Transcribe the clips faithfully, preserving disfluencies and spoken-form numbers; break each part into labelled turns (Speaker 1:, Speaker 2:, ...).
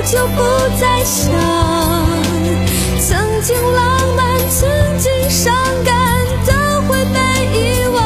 Speaker 1: 就不再想，曾经浪漫，曾经伤感都会被遗忘。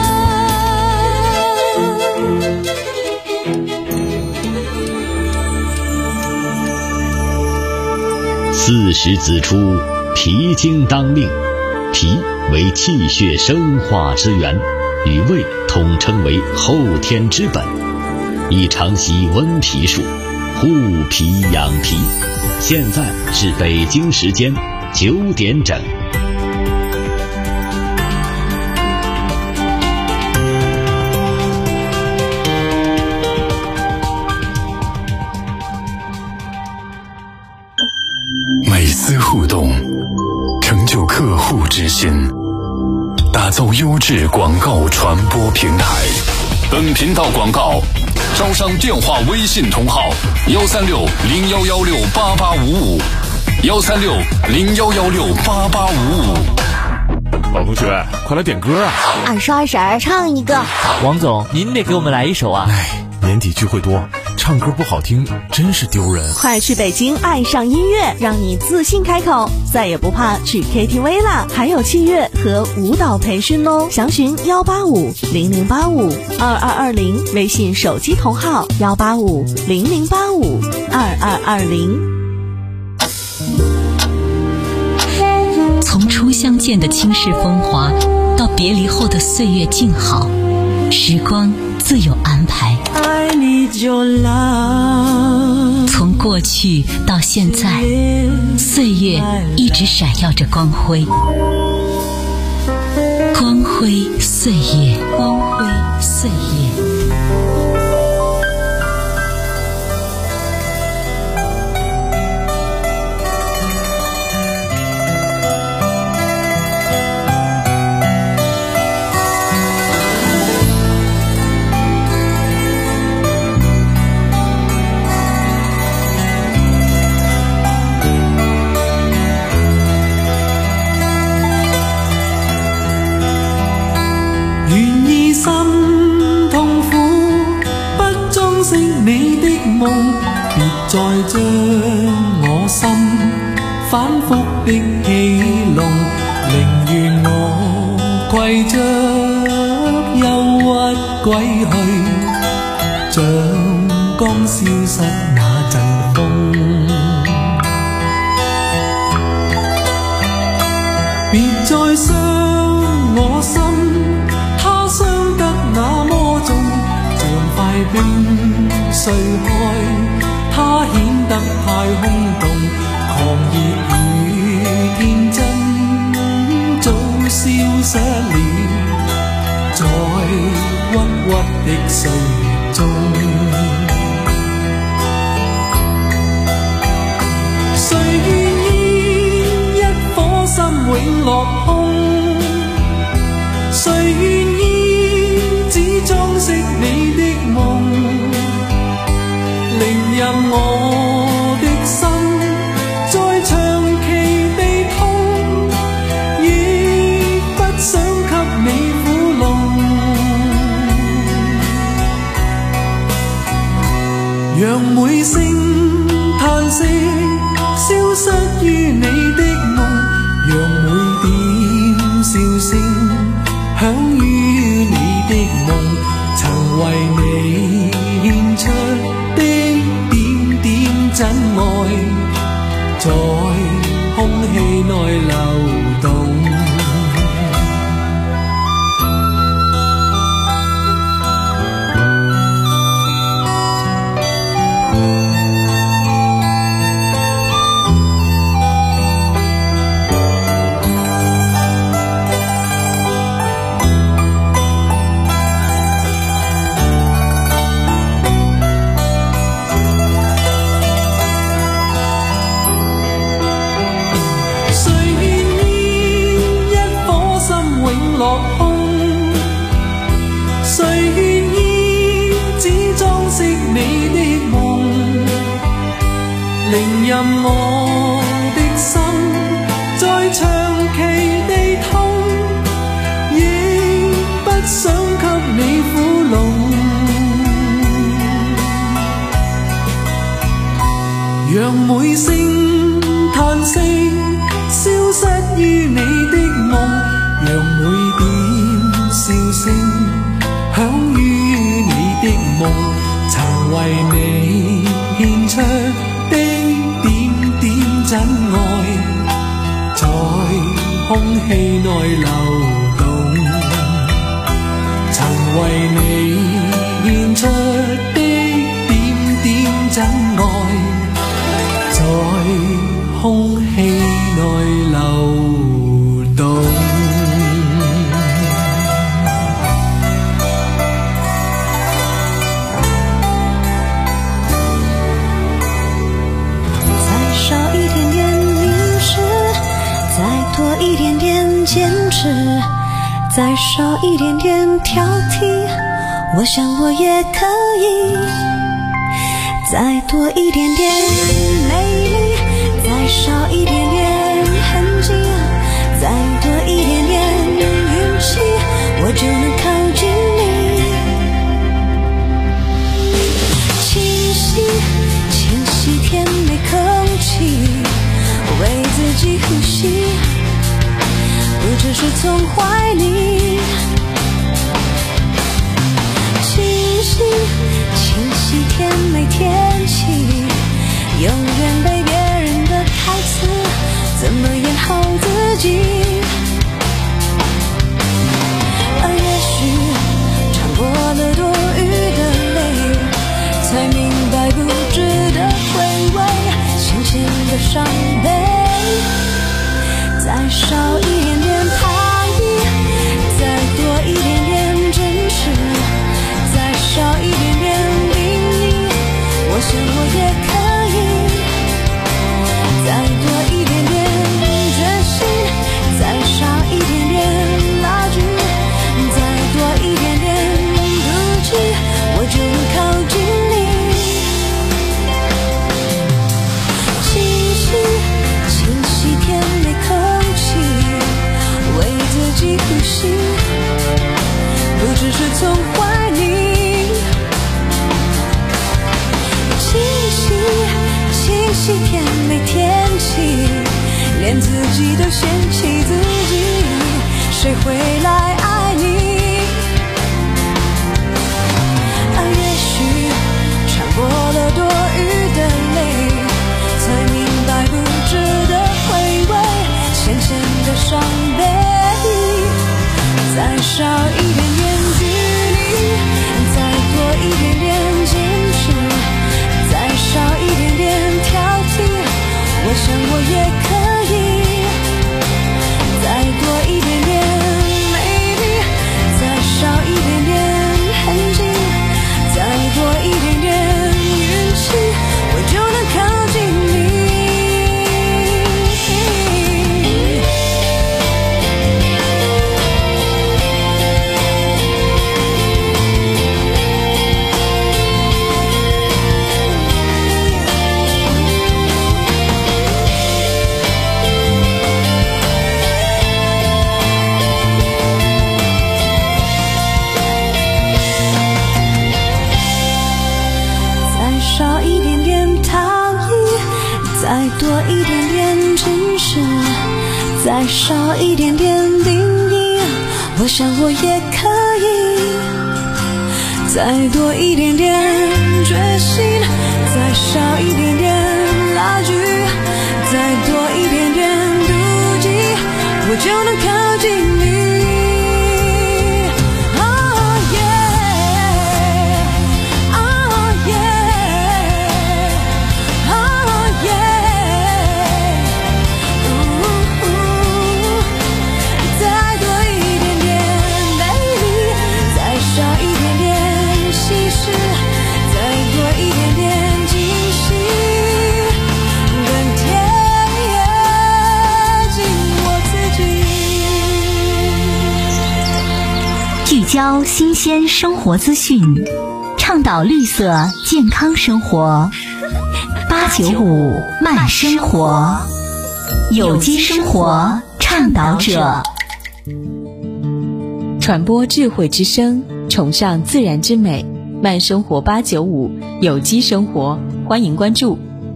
Speaker 2: 四时子出，脾经当令。脾为气血生化之源，与胃统称为后天之本，宜常习温脾术，护脾养脾。现在是北京时间九点整。
Speaker 3: 每丝互动，成就客户之心，打造优质广告传播平台。本频道广告招商电话微信同号：幺三六零幺幺六八八五五，幺三六零幺幺六八八五五。
Speaker 4: 老同学，快来点歌啊！
Speaker 5: 二叔二婶儿唱一个。
Speaker 6: 王总，您得给我们来一首啊！
Speaker 4: 哎，年底聚会多，唱歌不好听真是丢人。
Speaker 7: 快去北京爱上音乐，让你自信开口，再也不怕去 K T V 了，还有器乐和舞蹈培训哦。详询幺八五零零八五二二二零，微信手机同号幺八五零零八五二二二零。
Speaker 8: 从初相见的倾世风华，到别离后的岁月静好，时光自有安排。从过去到现在，岁月一直闪耀着光辉，光辉岁月，光辉岁月。
Speaker 9: 再將我心反覆的戲弄，寧願我攜着憂鬱歸去，像剛消失那陣風。別再傷我心，它傷得那麼重，像塊冰碎開。它顯得太空洞，狂熱與天真早消失了，在鬱鬱的歲月中。誰願意一顆心永落空？誰願意只裝飾你的夢？令任我的心再長期地痛，亦不想給你苦弄。讓每聲嘆息消失於你的夢，讓每點笑聲響於你的夢，曾為你獻出真愛在空氣內流動。落空，誰願意只裝飾你的夢？令任我的心再長期地痛，亦不想給你苦弄。 讓每聲嘆息消失於你的夢，讓每點笑聲響於你的夢，曾為你獻出的點點真愛，在空氣內流動，曾為你獻出的點點真愛，在空氣內流動。
Speaker 1: 再少一點點凝視，再多一點點堅持，再少一點點挑剔，我想我也可以。再多一點點美麗，再少一點點痕跡，再多一點點運氣，我就能靠近你。清晰清晰甜美空氣，為自己呼吸，不只是從懷裡。清晰清晰甜美天氣，永遠被別人的台詞怎麼演好自己。而也許嘗過了多餘的淚，才明白不值得回味淺淺的傷悲。再少一點點糖衣，再多一點點真實，再少一點點定義，我想我也可以。再多一點點決心，再少一點點拉鋸，再多一點點妒忌，我就能靠近你。清晰清晰甜美空氣，為自己呼吸，不只是從懷裡。清晰清晰甜美天氣，連自己都嫌棄自己，誰會來愛你？而也許嘗過了多餘的淚，才明白不值得回味淺淺的傷悲。再少一點點距離，再多一點點堅持，再少一點點挑剔，我想我也可以。再多一點點美麗，再少一點點痕跡，再多一點點運氣，我就能靠近你。少一點點糖衣，再多一點點真實，再少一點點定義，我想我也可以。再多一點點決心，再少一點點拉鋸，再多一點點妒忌，我就能靠近你。
Speaker 8: 聚焦新鲜生活资讯，倡导绿色健康生活。八九五慢生活，有机生活倡导者。
Speaker 7: 传播智慧之声，崇尚自然之美，慢生活八九五，有机生活，欢迎关注。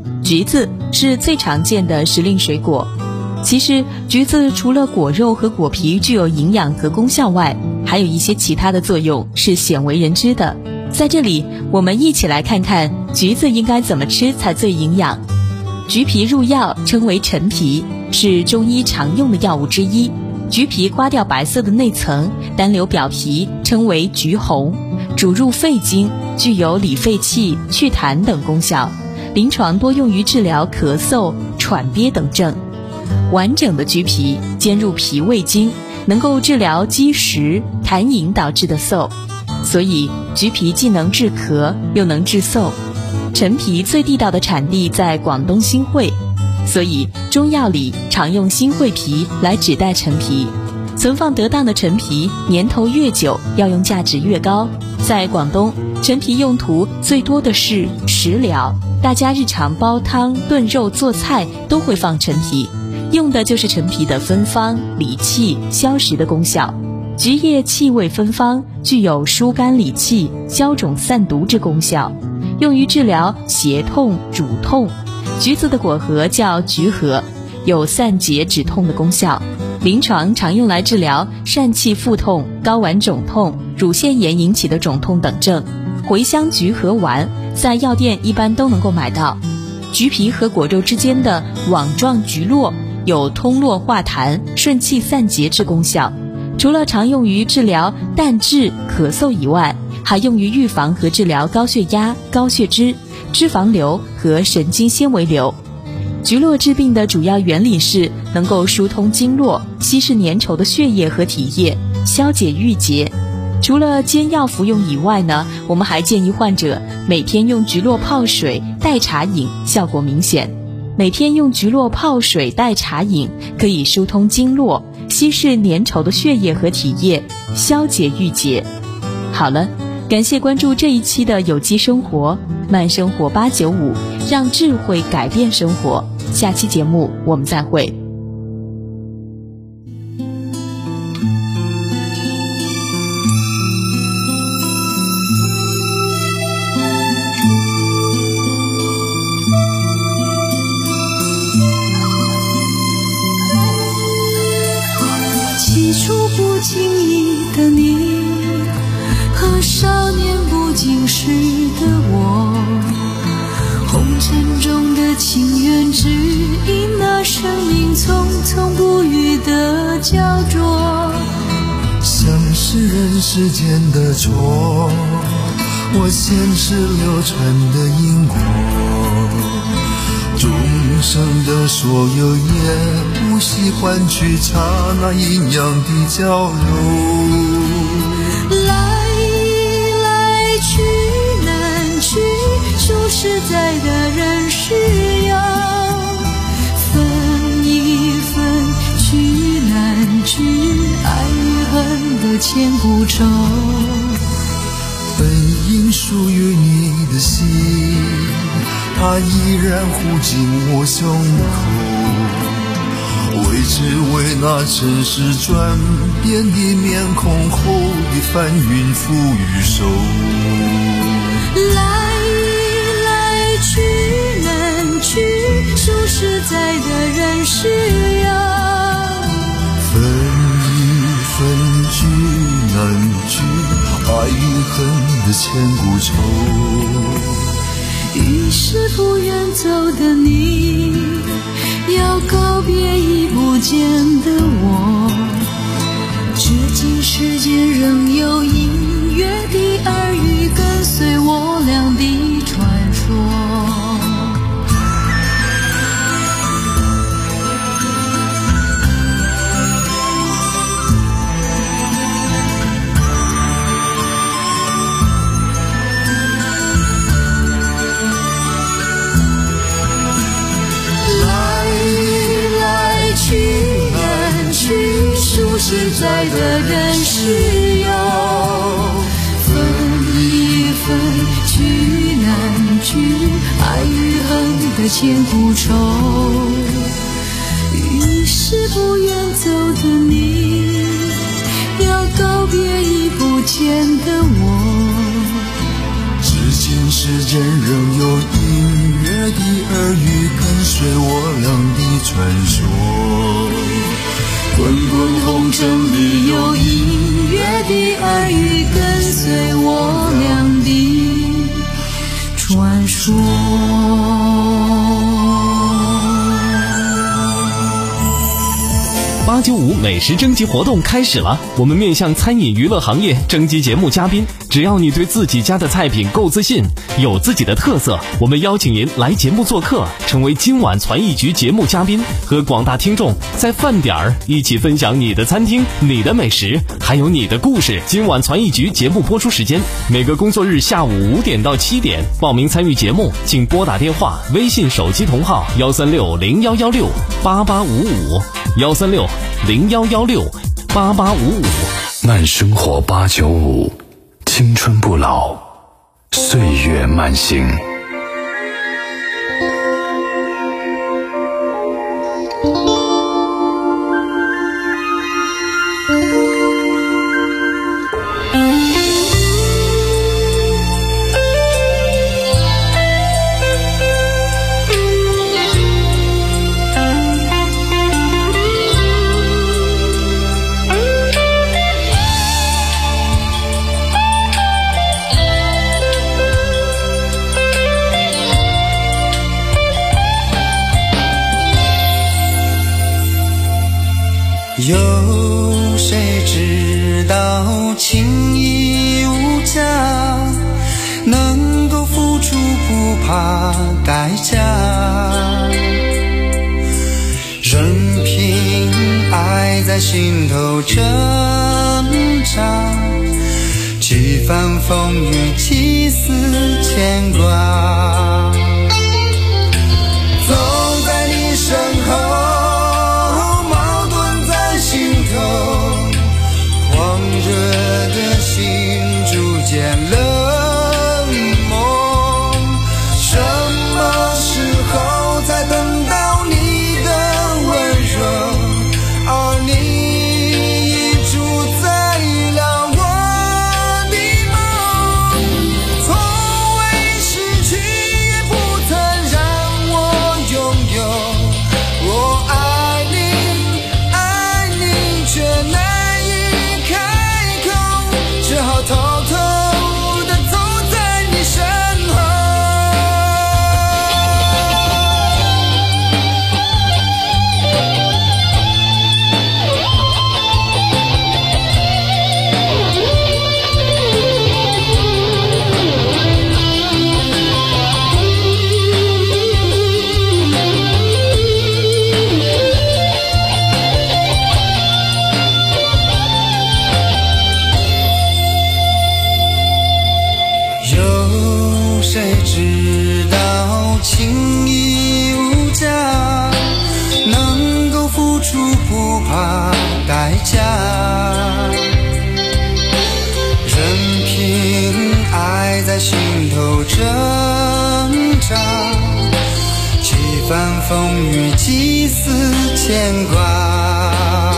Speaker 7: 橘子是最常见的时令水果。其实橘子除了果肉和果皮具有营养和功效外，还有一些其他的作用是鲜为人知的。在这里我们一起来看看橘子应该怎么吃才最营养。橘皮入药，称为陈皮，是中医常用的药物之一。橘皮刮掉白色的内层，单留表皮，称为橘红，主入肺经，具有理肺气、祛痰等功效，临床多用于治疗咳嗽、喘憋等症。完整的橘皮兼入脾胃经，能够治疗积食、痰饮导致的嗽，所以橘皮既能治咳又能治嗽。陈皮最地道的产地在广东新会，所以中药里常用新会皮来指代陈皮。存放得当的陈皮年头越久，药用价值越高。在广东，陈皮用途最多的是食疗，大家日常煲汤、炖肉、做菜都会放陈皮，用的就是陈皮的芬芳、理气、消食的功效。橘叶气味芬芳，具有疏肝理气、消肿散毒之功效，用于治疗胁痛、乳痛。橘子的果核叫橘核，有散结止痛的功效，临床常用来治疗疝气腹痛、睾丸肿痛、乳腺炎引起的肿痛等症。茴香橘核丸在药店一般都能够买到。橘皮和果肉之间的网状橘络有通络化痰、顺气散结之功效，除了常用于治疗淡滞、咳嗽以外，还用于预防和治疗高血压、高血脂、脂肪瘤和神经纤维瘤。橘络治病的主要原理是能够疏通经络，稀释粘稠的血液和体液，消解郁结。除了煎药服用以外呢，我们还建议患者每天用橘络泡水代茶饮，效果明显。每天用橘络泡水代茶饮，可以疏通经络，稀释粘稠的血液和体液，消解郁结。好了，感谢关注这一期的有机生活慢生活八九五，让智慧改变生活。下期节目我们再会。
Speaker 1: 起初不经意的你，和少年不经事的我，红尘中的情缘，只因那生命匆匆不语的焦灼。
Speaker 10: 像是人世间的错，我前世流传的因果，众生的所有也无需换取刹那阴阳的交融。
Speaker 1: 来来去难去，说实在的人是有，分一分去难去，爱与恨的千古愁。
Speaker 10: 本应属于你的心，它依然护紧我胸口，为只为那尘世转变的面孔后的翻云覆雨手。
Speaker 1: 来来去难去，说实在的人是有，
Speaker 10: 分一分聚难聚，爱与恨的千古愁。
Speaker 1: 于是不愿走的你，要告别已不见的我，至今世间仍有隐约的耳语跟随我俩的传说。说实在的人是有，分一分聚难聚，爱与恨的千古愁。于是不愿走的你，要告别已不见的我，
Speaker 10: 至今世间仍有隐约的耳传说。滚滚红尘里有音乐的耳语，跟随我俩的传说。
Speaker 11: 八九五美食征集活动开始了，我们面向餐饮娱乐行业征集节目嘉宾，只要你对自己家的菜品够自信，有自己的特色，我们邀请您来节目做客，成为今晚传艺局节目嘉宾，和广大听众在饭点儿一起分享你的餐厅、你的美食，还有你的故事。今晚传艺局节目播出时间每个工作日下午五点到七点，报名参与节目请拨打电话、微信手机同号幺三六零幺幺六八八五五幺三六零幺幺六八八五五。
Speaker 3: 慢生活八九五，青春不老，岁月慢行。
Speaker 10: 有谁知道情义无价，能够付出不怕代价，任凭爱在心头挣扎，几番风雨几丝牵挂，走在你身后，狂热的心逐渐冷漠，什么时候才等到你的温柔？而你已主宰了我的梦，从未失去也不曾让我拥有。我爱你，爱你，却难只好偷偷地走在你身后。谁知道情义无价，能够付出不怕代价，任凭爱在心头挣扎，几番风雨几丝牵挂，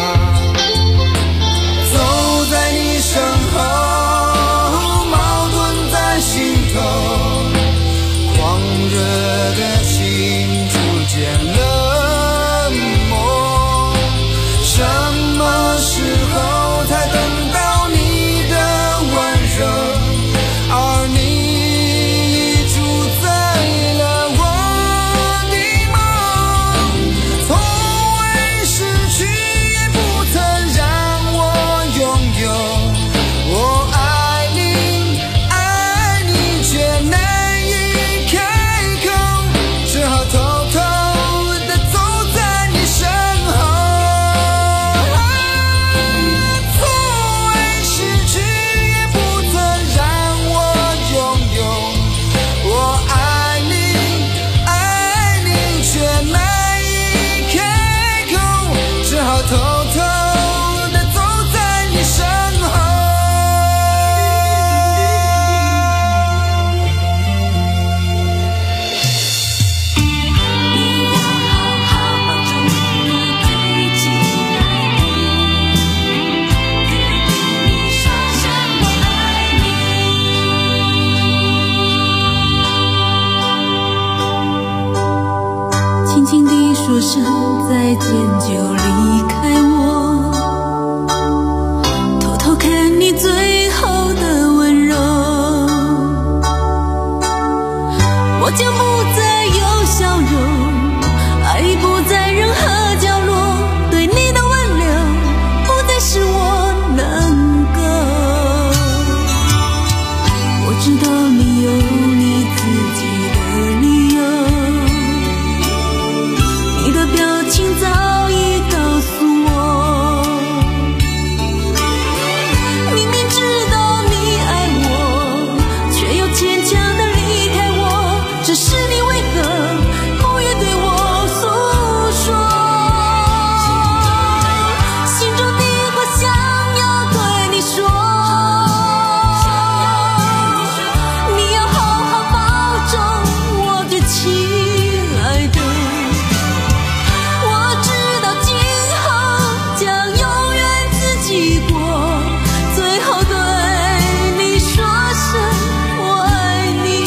Speaker 10: 走在你身后，矛盾在心头，狂热的心逐渐冷漠，什么时候才等到你的温柔？而你已主宰了我的梦，从未失
Speaker 1: 声再见就离开我，偷偷看你最后的温柔，我将不再有笑容，爱不在任何角落，对你的挽留不再是我能够。我知道你有你自己的理由，你的表情早已告诉我，明明知道你爱我，却又坚强地离开我，只是你为何不愿对我诉说？心中的话想要对你说，你要好好保重我最亲爱的，我知道今后将永远自己过，最后对你说声我爱你。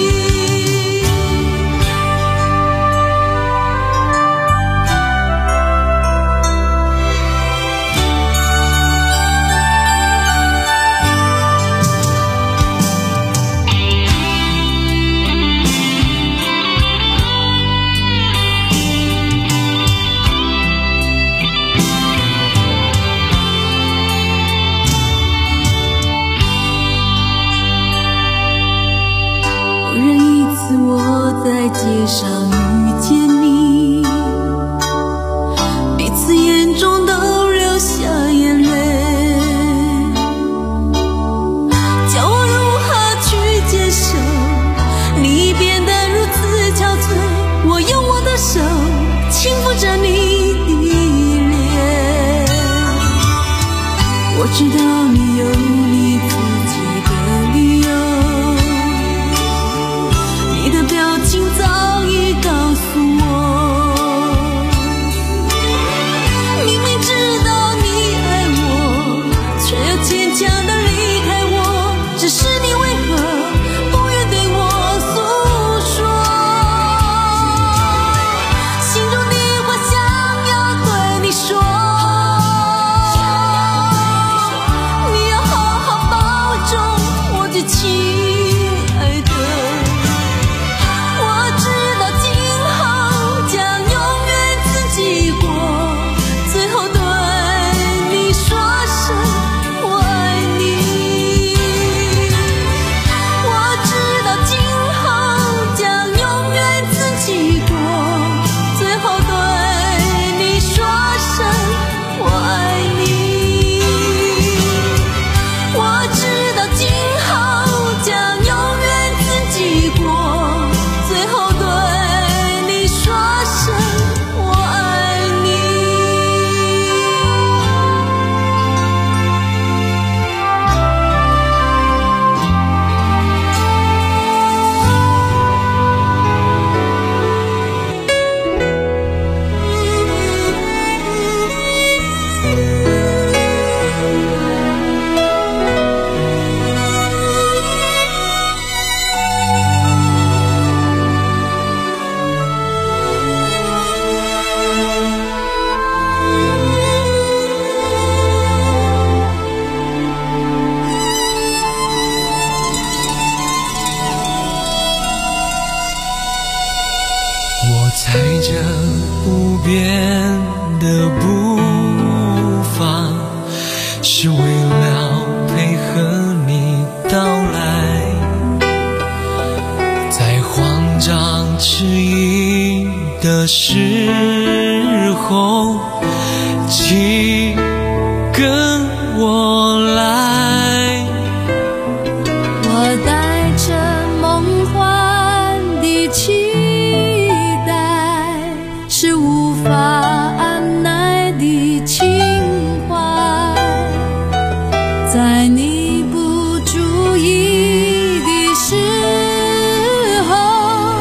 Speaker 1: 偶然一次我在街上遇见你，彼此眼中都流下眼泪，叫我如何去接受你变得如此憔悴，我用我的手轻抚着你的脸，我知道你有你自己的理由，你的表情早已告诉我，明明知道你爱我，却又坚强地离开我，只是你为何不愿对我诉说？心中的话想要对你说，你要好好保重我最亲爱的，我知道今后将永远自己过，最后对你说声我爱你。我知道今后将永远自己过，最后对你说声我爱你。我知道今后将永远自己过，最后对你说声我爱你。
Speaker 9: 我踩着不变的步伐，是为了配合你到来，在慌张迟疑的时候，请跟我来。
Speaker 1: 我带着梦幻的期待，是无法按耐的情怀，在你不注意的时候，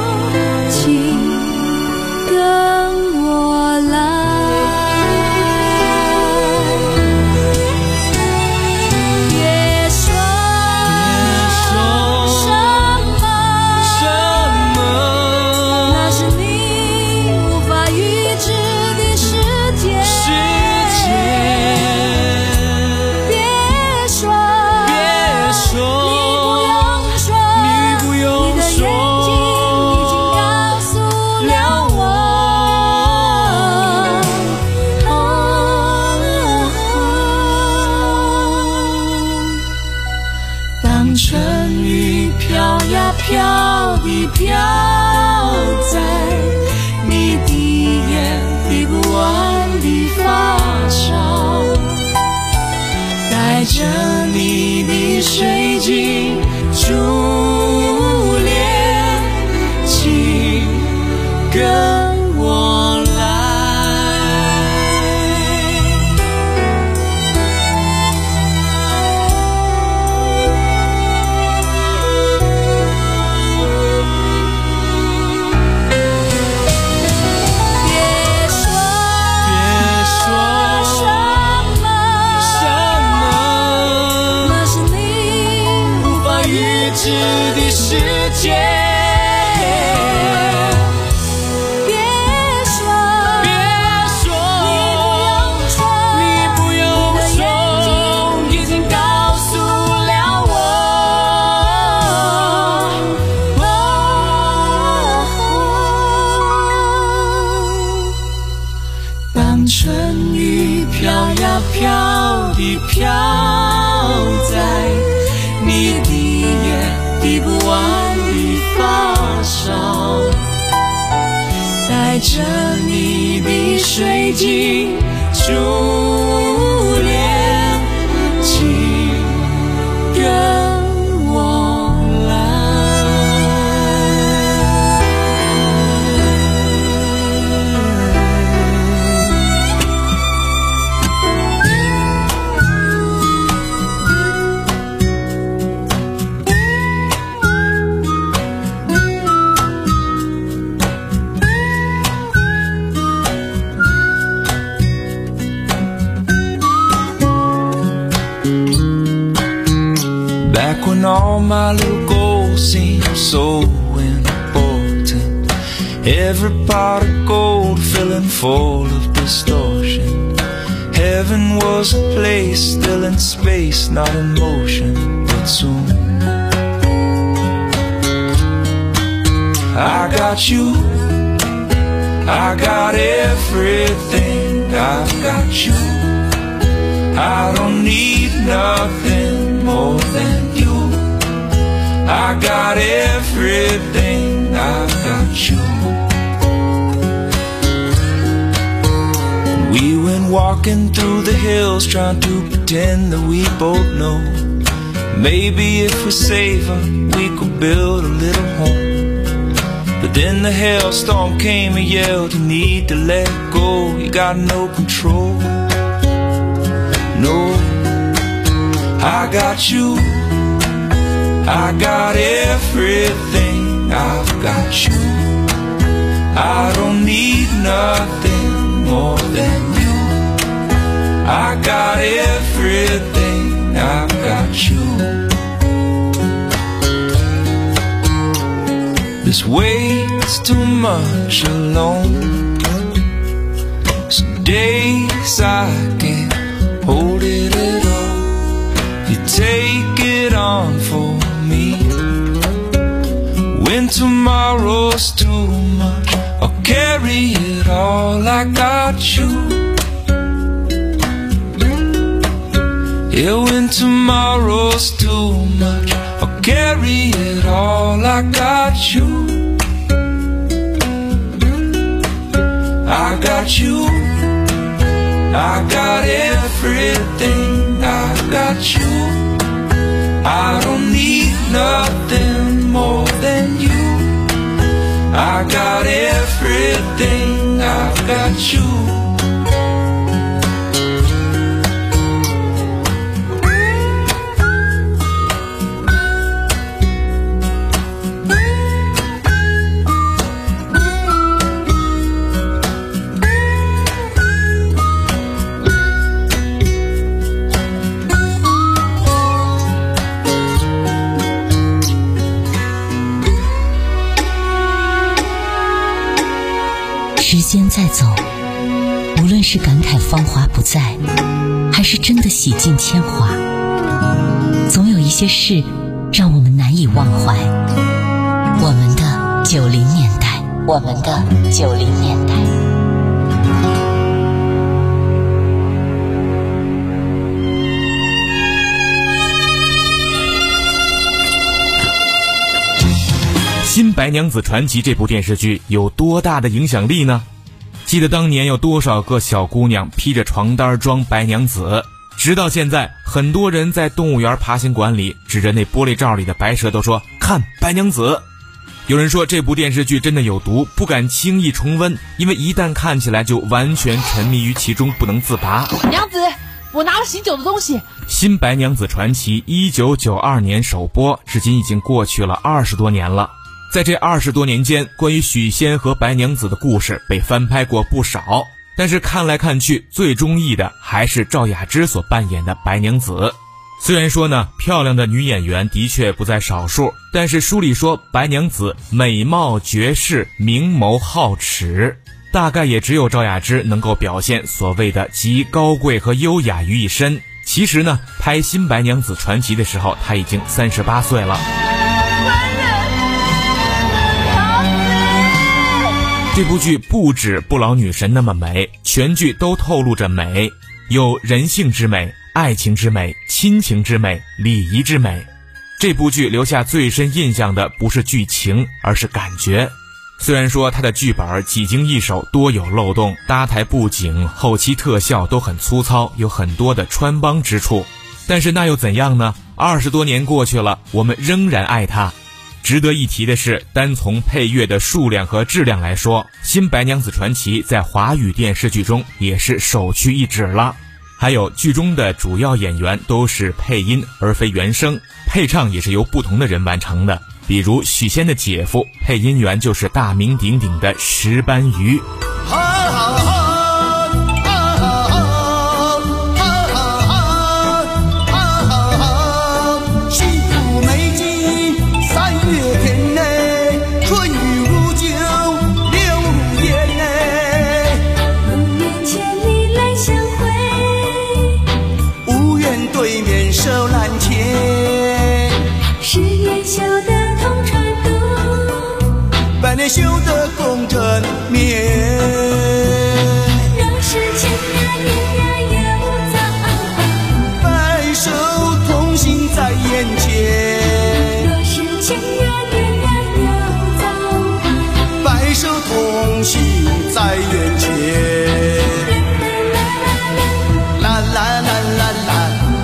Speaker 1: 请跟我来。
Speaker 9: 飘呀飘地飘在你滴也滴不完的发梢，带着你的水晶珠帘，请跟我来。Back when all my little goals seemed so important, every pot of gold filling full of distortion. Heaven was a place still in space, not in motion, but soon I got you, I got everything, I've got you. I don't need nothing more than you. I got everything, I've got you. We went walking through the hills trying to pretend that we both know maybe if we save her we could build a little home. But then the hailstorm came and yelled, you need to let go, you got no control. No, I got you, I got everything, I've got you. I don't need nothing more than you. I got everything, I've got you. This weight's too much alone. Some days I can't hold it at all. You take it on for me. When tomorrow's too much, I'll carry it all. I got you. Yeah, when tomorrow's too much, I'll carry it all. I got you. I got you. I got everything, I got you. I don't need nothing more than you. I got everything, I've got you.
Speaker 8: 时间在走，无论是感慨芳华不再，还是真的洗尽铅华，总有一些事让我们难以忘怀。我们的九零年代，我们的九零年代。
Speaker 4: 《新白娘子传奇》这部电视剧有多大的影响力呢？记得当年有多少个小姑娘披着床单装白娘子，直到现在，很多人在动物园爬行馆里指着那玻璃罩里的白蛇都说看白娘子。有人说这部电视剧真的有毒，不敢轻易重温，因为一旦看起来就完全沉迷于其中不能自拔。
Speaker 12: 娘子，我拿了醒酒的东西。
Speaker 4: 新白娘子传奇一九九二年首播，至今已经过去了二十多年了。在这二十多年间，关于许仙和白娘子的故事被翻拍过不少，但是看来看去最中意的还是赵雅芝所扮演的白娘子。虽然说呢，漂亮的女演员的确不在少数，但是书里说白娘子美貌绝世，明眸皓齿，大概也只有赵雅芝能够表现所谓的集高贵和优雅于一身。其实呢，拍新白娘子传奇的时候，她已经三十八岁了。这部剧不止不老女神那么美，全剧都透露着美。 有人性之美、爱情之美、亲情之美、礼仪之美。这部剧留下最深印象的不是剧情，而是感觉。虽然说它的剧本几经易手，多有漏洞，搭台布景、后期特效都很粗糙，有很多的穿帮之处，但是那又怎样呢？二十多年过去了，我们仍然爱它。值得一提的是，单从配乐的数量和质量来说，新白娘子传奇在华语电视剧中也是首屈一指了。还有剧中的主要演员都是配音而非原声，配唱也是由不同的人完成的。比如许仙的姐夫，配音员就是大名鼎鼎的石斑鱼。
Speaker 13: 修得共枕眠，
Speaker 1: 若是情呀缘呀有造，
Speaker 13: 白首同行在眼前。
Speaker 1: 若是情呀缘呀有造，
Speaker 13: 白首同行在眼前。啦啦啦啦啦。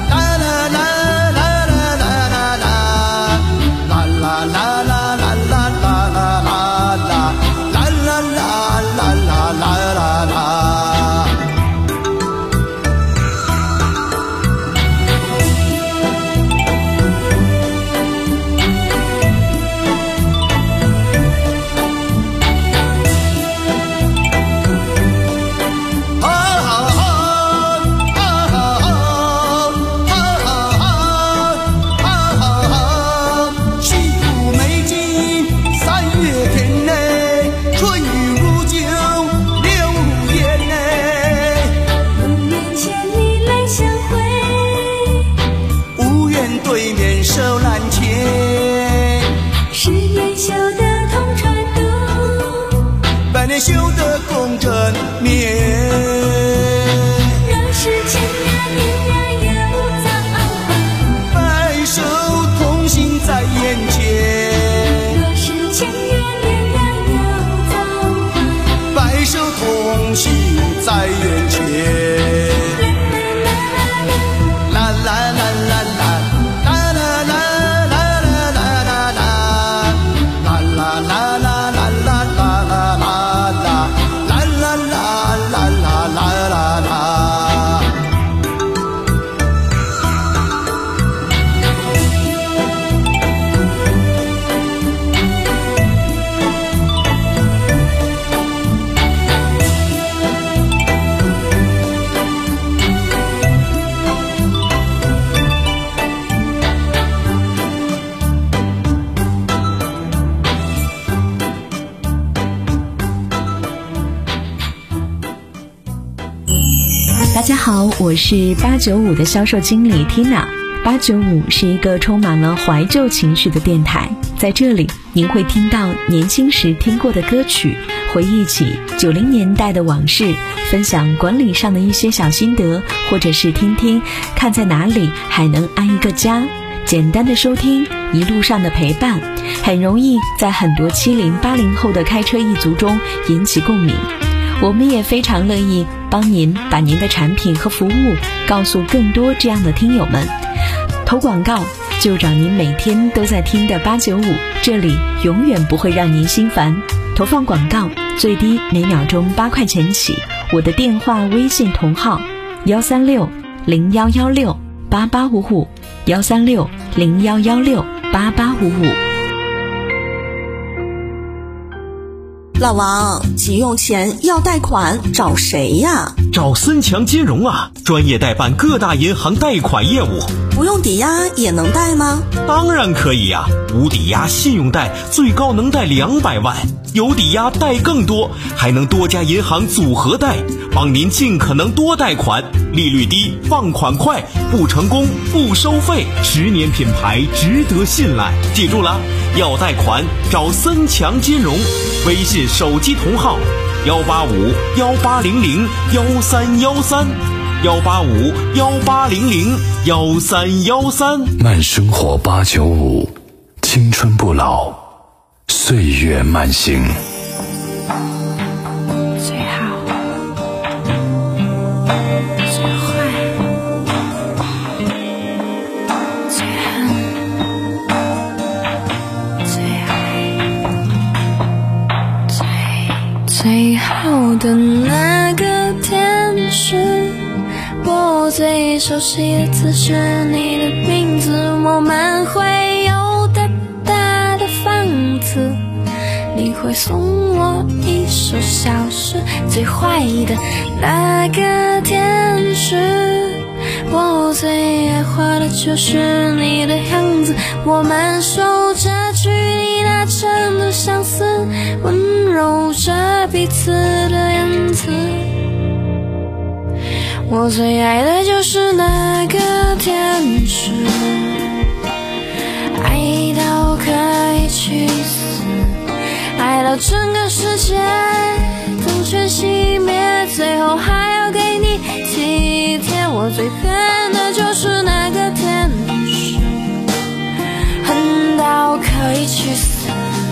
Speaker 13: 修得共枕眠，
Speaker 1: 若是情呀缘呀有造，
Speaker 13: 白首同行在眼前。
Speaker 1: 若是情呀缘呀有造，
Speaker 13: 白首同行在眼前。啦啦啦啦啦。
Speaker 7: 大家好，我是八九五的销售经理 Tina。八九五是一个充满了怀旧情绪的电台，在这里您会听到年轻时听过的歌曲，回忆起九零年代的往事，分享管理上的一些小心得，或者是听听看在哪里还能安一个家。简单的收听，一路上的陪伴，很容易在很多七零八零后的开车一族中引起共鸣。我们也非常乐意帮您把您的产品和服务告诉更多这样的听友们。投广告就找您每天都在听的八九五，这里永远不会让您心烦。投放广告最低每秒钟八块钱起，我的电话微信同号幺三六零幺幺六八八五五，幺三六零幺幺六八八五五。
Speaker 14: 老王，急用钱要贷款，找谁呀？
Speaker 15: 找森强金融啊，专业代办各大银行贷款业务。
Speaker 14: 不用抵押也能贷吗？
Speaker 15: 当然可以呀、啊，无抵押信用贷最高能贷两百万，有抵押贷更多，还能多家银行组合贷，帮您尽可能多贷款，利率低，放款快，不成功不收费，十年品牌值得信赖。记住了，要贷款找森强金融，微信手机同号幺八五幺八零零幺三幺三。 幺八五幺八零零幺三幺三。
Speaker 3: 慢生活八九五，青春不老，岁月慢行。
Speaker 1: 最好，最坏，最恨，最爱，最最好的那个天使。我最熟悉的字是你的名字，我们会有大大的房子，你会送我一首小诗。最坏的那个天使，我最爱画的就是你的样子，我们守着距离那程度相似，温柔着彼此的样子。我最爱的就是那个天使，爱到可以去死，爱到整个世界灯全熄灭，最后还要给你体贴。我最恨的就是那个天使，恨到可以去死，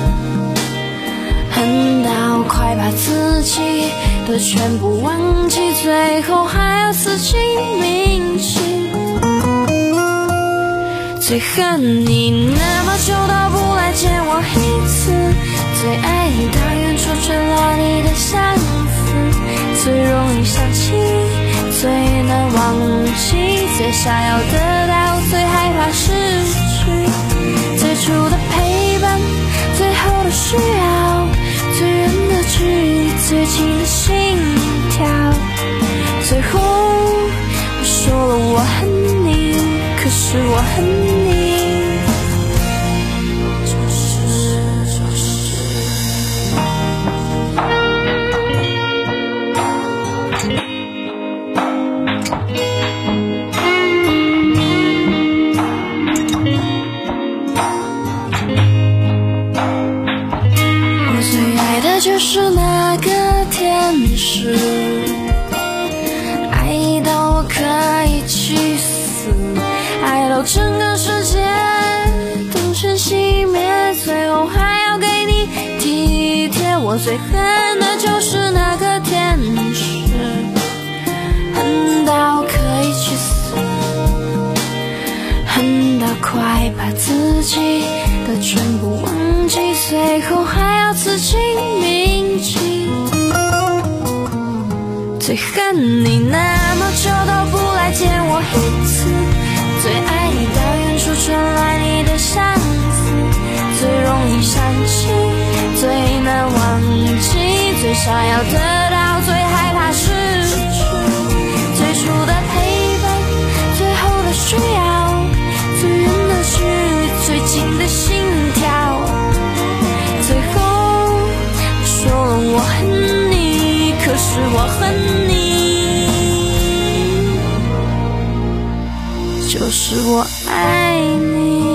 Speaker 1: 恨到快把自己的全部忘记，最后还要死心铭心。最恨你那么久都不来见我一次，最爱到远处传来你的相思，最容易想起，最难忘记，最想要得到，最害怕失去，最初的陪伴，最后的需要，最远的距离，最近的心跳，最后我说了我恨你，可是我恨你，就是就是我最爱的就是那个天使，爱到我可以去死，爱到整个世界灯全熄灭，最后还要给你体贴。我最恨的就是那个天使，恨到可以去死，恨到快把自己的全部忘记，最后还要自己铭记。最恨你那么久都不来见我一次，最爱你到远处传来你的相思，最容易想起，最难忘记，最想要得到，最害怕失去，最初的陪伴，最后的需要，最远的距离，最近的心跳，最后我说了我恨你，可是我恨你，就是我爱你。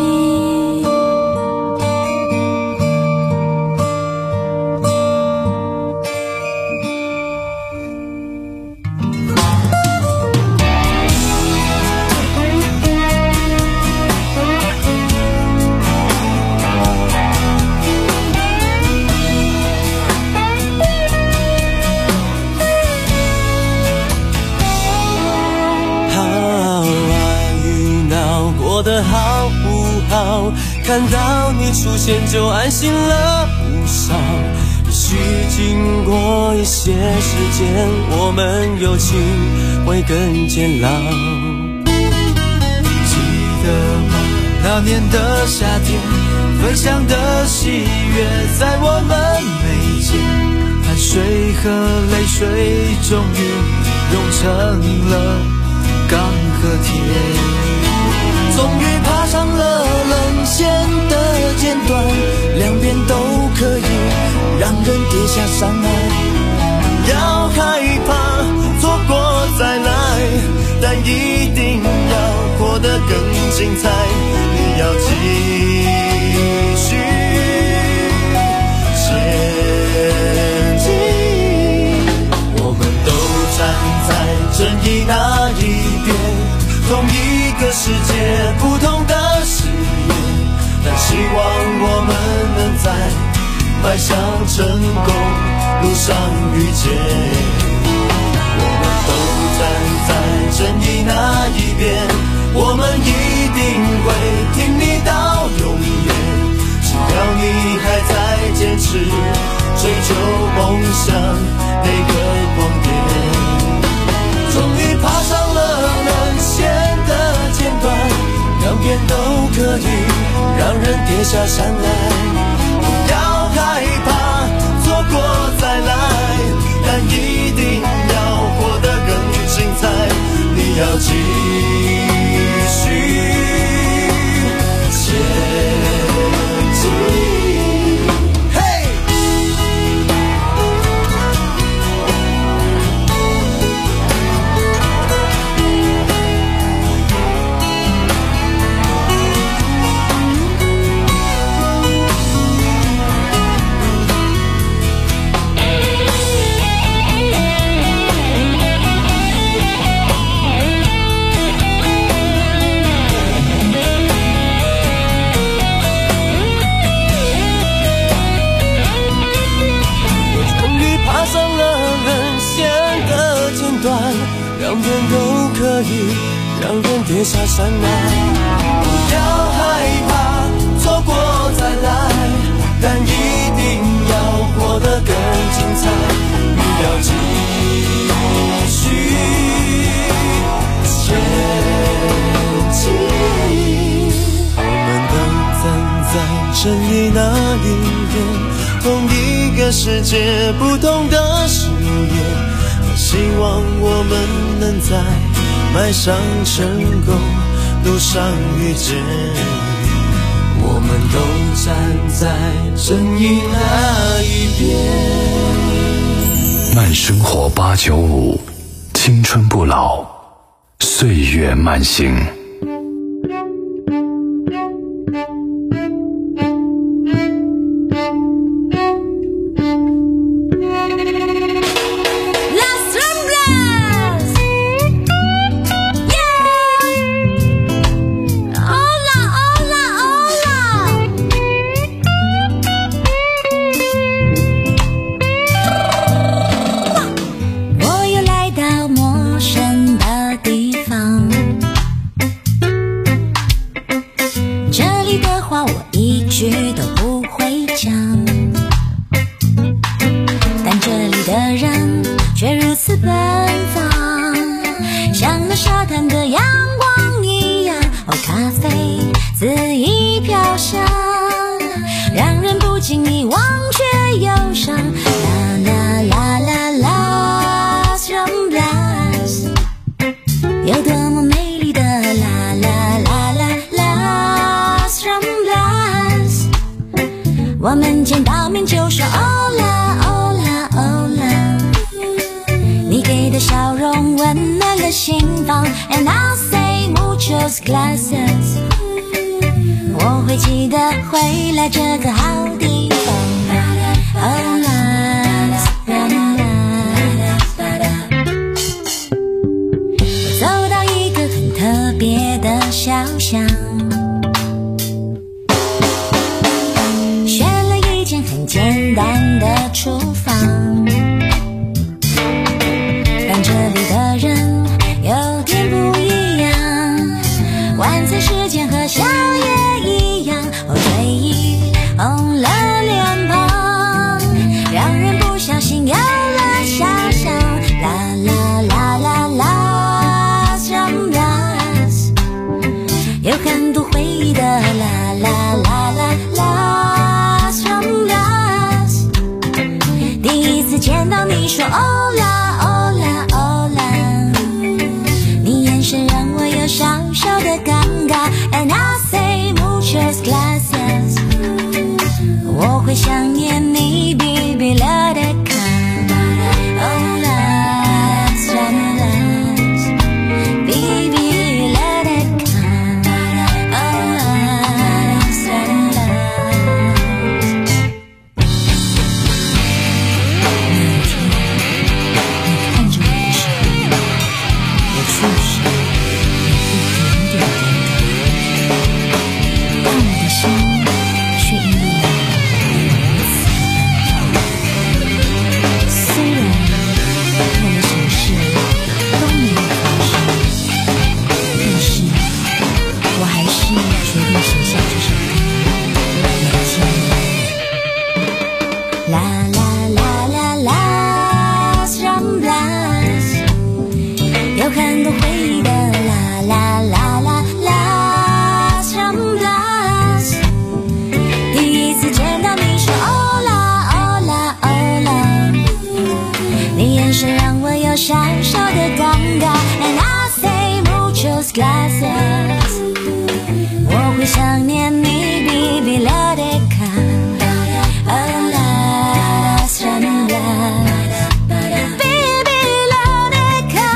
Speaker 13: 看到你出现就安心了不少，也许经过一些时间，我们友情会更坚牢。
Speaker 10: 记得吗？那年的夏天，分享的喜悦在我们眉间，汗水和泪水终于融成了钢和铁，终于爬上了棱线的尖端，两边都可以让人跌下山来。要害怕错过再来，但一定要活得更精彩。你要继续前进，我们都站在正义那
Speaker 13: 世界不同的誓言，但希望我们能在迈向成功路上遇见。我们都站在正义那一边，我们一定会挺你到永远。只要你还在坚持追求梦想那个光点，终于爬上了人生的尖端，两边都可以让人跌下山来。不要害怕错过再来，但一定要活得更精彩。你要继续前进。两边都可以让人跌下山来，不要害怕错过再来，但一定要活得更精彩。你要继续前进。我们都站在正义那一边，同一个世界不同的誓言，希望我们能在迈向成功路上遇见。我们都站在正义那一边。
Speaker 3: 慢生活八九五，青春不老，岁月慢行。
Speaker 1: 我们见到面就说欧啦欧啦欧啦，你给的笑容温暖了心房 And I'll say muchos gracias， 我会记得回来这个好地方。欧啦我走到一个很特别的小巷，很简单的厨房，但这里的人有点不一样，晚餐时间和宵夜一样，哦，追忆红了脸庞，让人不小心有了遐想，啦啦啦啦啦 Las 有很多回忆的啦啦啦啦啦，第一次见到你说欧啦欧啦欧啦，你眼神让我有小小的尴尬 And I say muchos gracias， 我会想念你 baby let it come， 欧啦 baby let it come， 欧啦确实有一点点那么什么事都没有发生，但是我还是决定写下这首歌。La la la la las ramblas， 有很多回忆的 La la la la las ramblas， 第一次见到你说 Hola Hola Hola， 你眼神让我有小小的尴尬 And I say muchos gracias， 我会想念你 Biblioteca。Las ramblas, biblioteca，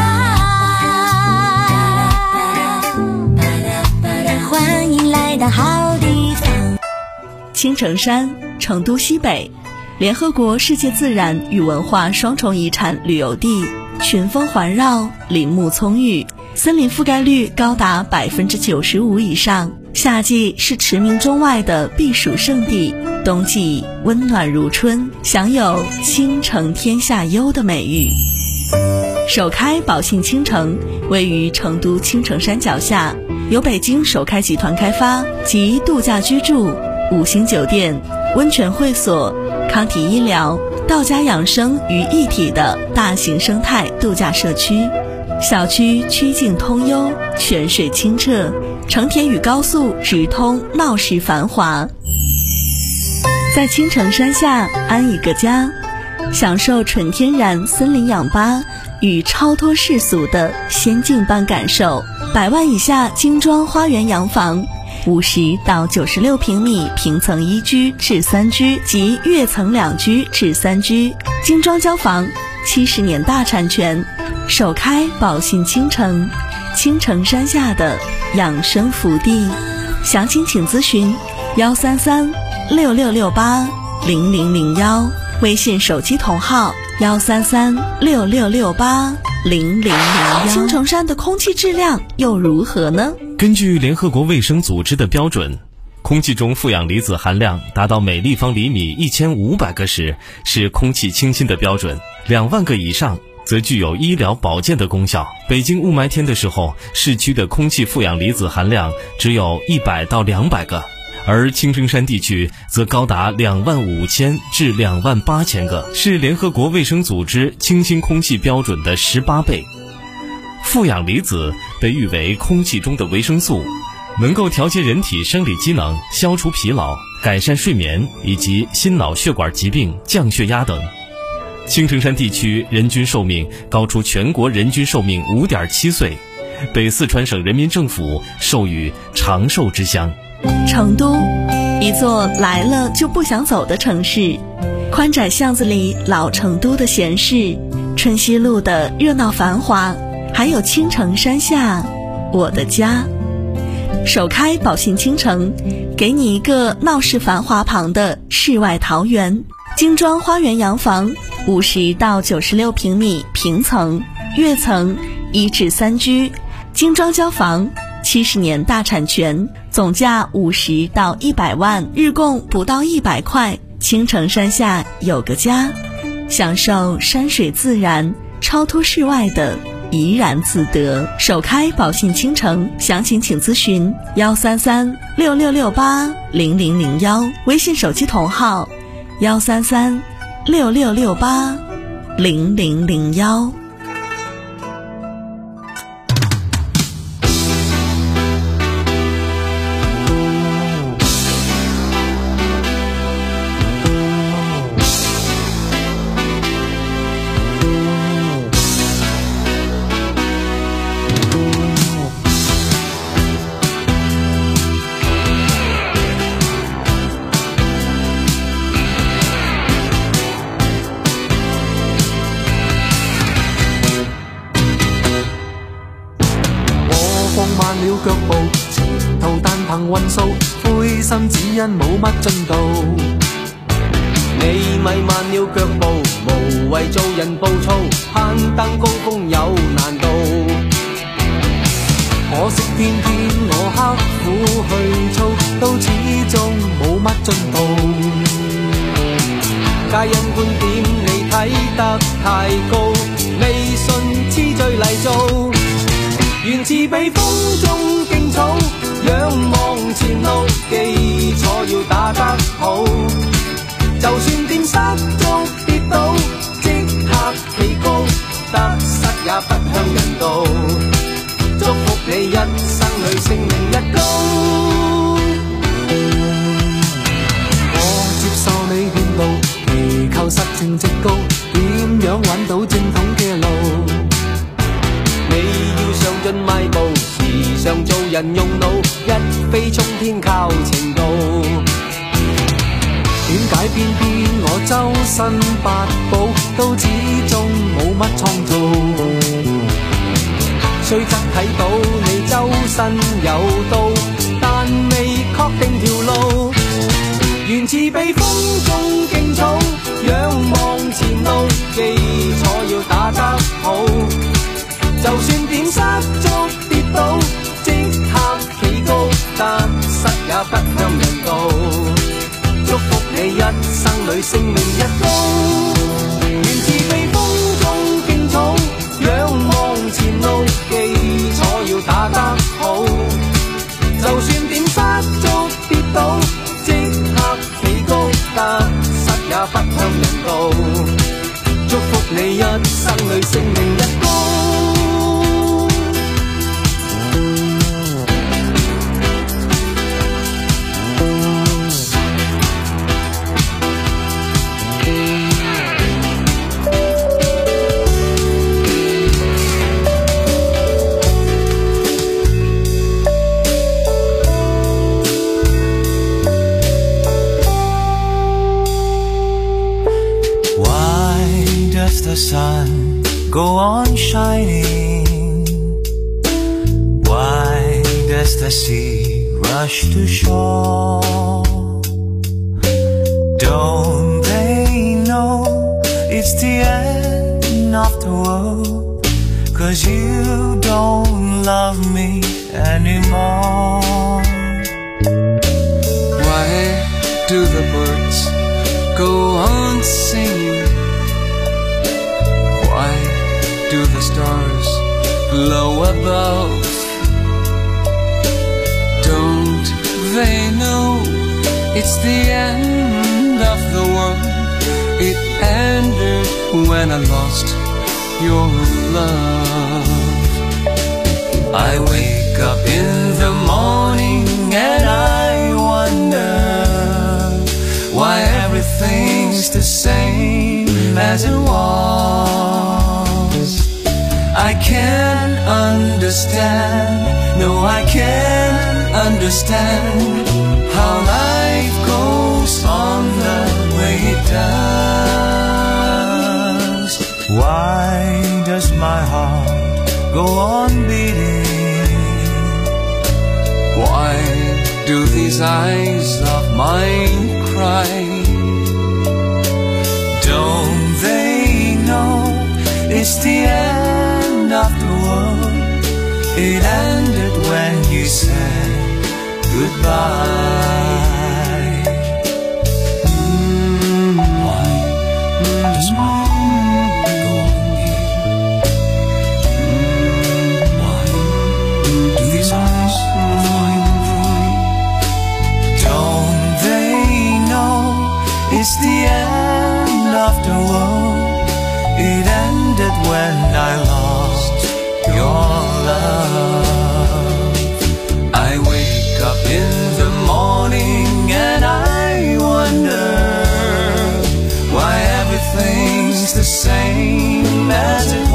Speaker 1: 欢迎来到好地方。
Speaker 7: 青城山，成都西北，联合国世界自然与文化双重遗产旅游地，群峰环绕，林木葱郁，森林覆盖率高达百分之九十五以上。夏季是驰名中外的避暑胜地，冬季温暖如春，享有倾城天下优的美誉。首开宝信青城位于成都青城山脚下，由北京首开集团开发，集度假居住、五星酒店、温泉会所、康体医疗、道家养生于一体的大型生态度假社区。小区曲径通幽，泉水清澈，成田与高速直通，闹市繁华。在青城山下安一个家，享受纯天然森林氧吧与超脱世俗的仙境般感受。百万以下精装花园洋房，五十到九十六平米平层一居至三居及跃层两居至三居，精装交房，七十年大产权。首开宝信青城，青城山下的养生福地。详情请咨询幺三三六六六八零零零幺，微信手机同号幺三三六六六八零零零幺。青城山的空气质量又如何呢？
Speaker 11: 根据联合国卫生组织的标准，空气中负氧离子含量达到每立方厘米一千五百个时是空气清新的标准，两万个以上则具有医疗保健的功效。北京雾霾天的时候，市区的空气负氧离子含量只有一百到两百个，而青城山地区则高达两万五千至两万八千个，是联合国卫生组织清新空气标准的十八倍。负氧离子被誉为空气中的维生素，能够调节人体生理机能，消除疲劳，改善睡眠以及心脑血管疾病、降血压等。青城山地区人均寿命高出全国人均寿命 五点七岁，被四川省人民政府授予长寿之乡。
Speaker 7: 成都，一座来了就不想走的城市，宽窄巷子里老成都的闲适，春熙路的热闹繁华，还有青城山下我的家。首开宝信青城，给你一个闹市繁华旁的世外桃源。精装花园洋房，五十到九十六平米平层、跃层一至三居，精装交房，七十年大产权，总价五十到一百万，日供不到一百块。青城山下有个家，享受山水自然，超脱世外的怡然自得。首开宝信青城，详情请咨询幺三三六六六八零零零幺，微信手机同号幺三三六六六八零零零幺。
Speaker 9: 腳步，前途但憑運數，灰心只因冇乜進度。
Speaker 13: 你咪慢了腳步，無謂做人暴躁，攀登高峰有難度。
Speaker 9: 可惜偏偏我刻苦去操，都始終冇乜進步。
Speaker 13: 皆因觀點你睇得太高，未信痴醉泥做，原自被風中勁草，仰望前路，基礎要打得好，就算點失足跌倒，即刻企高，得失也不向人道，祝福你一生裏性命一高。我接受你勸導，祈求實情直告，點樣揾到正統嘅路？你要上進邁步，時常做人用腦，一飛沖天靠程度。點解偏偏我周身八寶，都始終冇乜創造？雖則睇到你周身有刀，但未確定條路。原似被風中勁草，仰望前路，基礎要打得好，就算點失足跌倒，即刻企高，得失也不向人道，祝福你一生裏性命一高。原是被風中勁草，仰望前路，基礎要打得好，就算點失足跌倒，即刻企高，得失也不向人道，祝福你一生裏性命一高。
Speaker 16: The sun go on shining? Why does the sea rush to shore? Don't they know it's the end of the world? 'Cause you don't love me anymore.
Speaker 9: Why do the birds go on singing? Why do the stars glow above? Don't they know it's the end of the world? It ended when I lost your love. I wake up in the morning and I wonder why everything's the same as it was. I can't understand, no I can't understand how life goes on the way it does.
Speaker 16: Why does my heart go on beating?
Speaker 9: Why do these eyes of mine cry?
Speaker 16: Don't they know it's the end of the world? It ended when you said goodbye.
Speaker 9: Mm, why does my heart go on beating? Mm, why do these eyes of mine cry?
Speaker 16: Don't they know it's the end of the world? It ended when I lost your love.
Speaker 9: I wake up in the morning and I wonder why everything's the same as it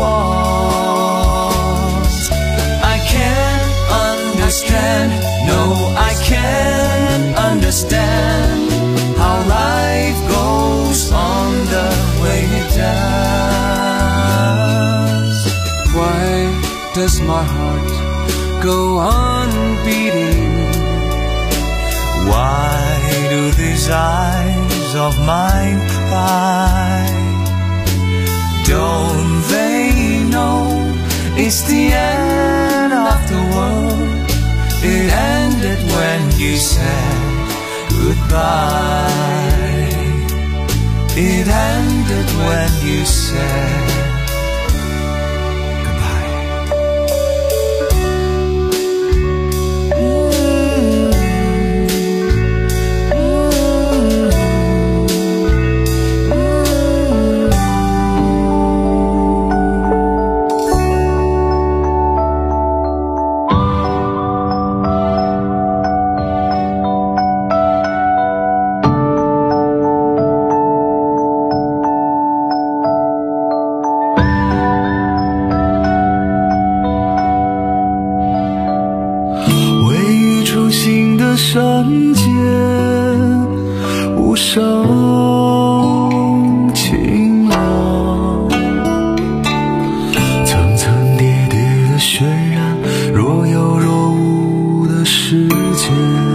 Speaker 9: was.
Speaker 16: I can't understand, no I can't understand how life goes on the way it does.
Speaker 9: Why does my heart go on beating?
Speaker 16: Why do these eyes of mine cry? Don't they know it's the end of the world? It ended when you said goodbye. It ended ended when you said山间无声清凉，层层叠叠的渲染，若有若无的世界。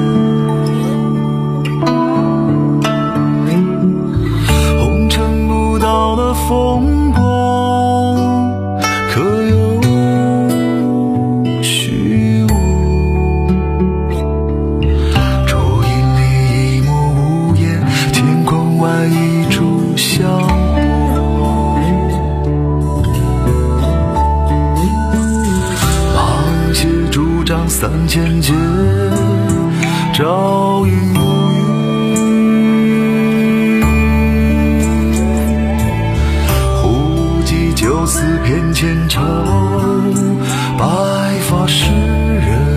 Speaker 16: 红尘不到的风光，可有虚无？一炷香火，芒鞋拄杖三千劫，朝云暮雨。胡骑酒肆偏前朝，白发诗人。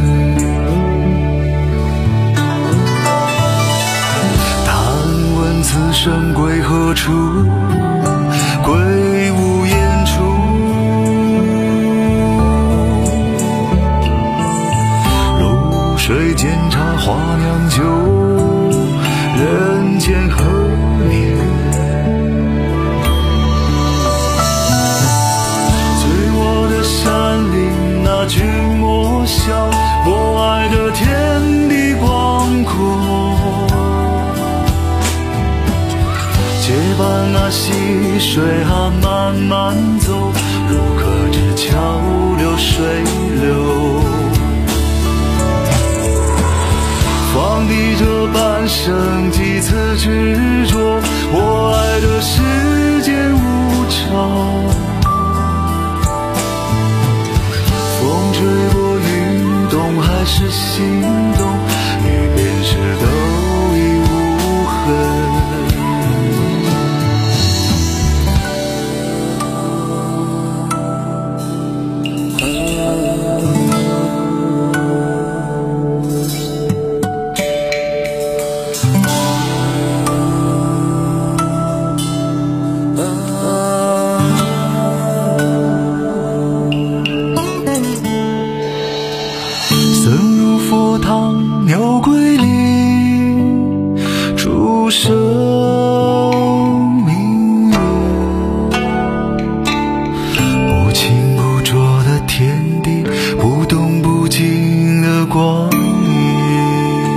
Speaker 16: 此生归何处？归无言处。露水煎茶花酿酒，人间何年？随我的山林，那君莫笑，我爱的天地广阔。结伴那溪水啊慢慢走，如可知桥流水流。放低这半生几次执着，我爱的世间无常。风吹过雨动还是心动，雨便是都已无痕。鸟归林，出生明月，不清不浊的天地，不动不静的光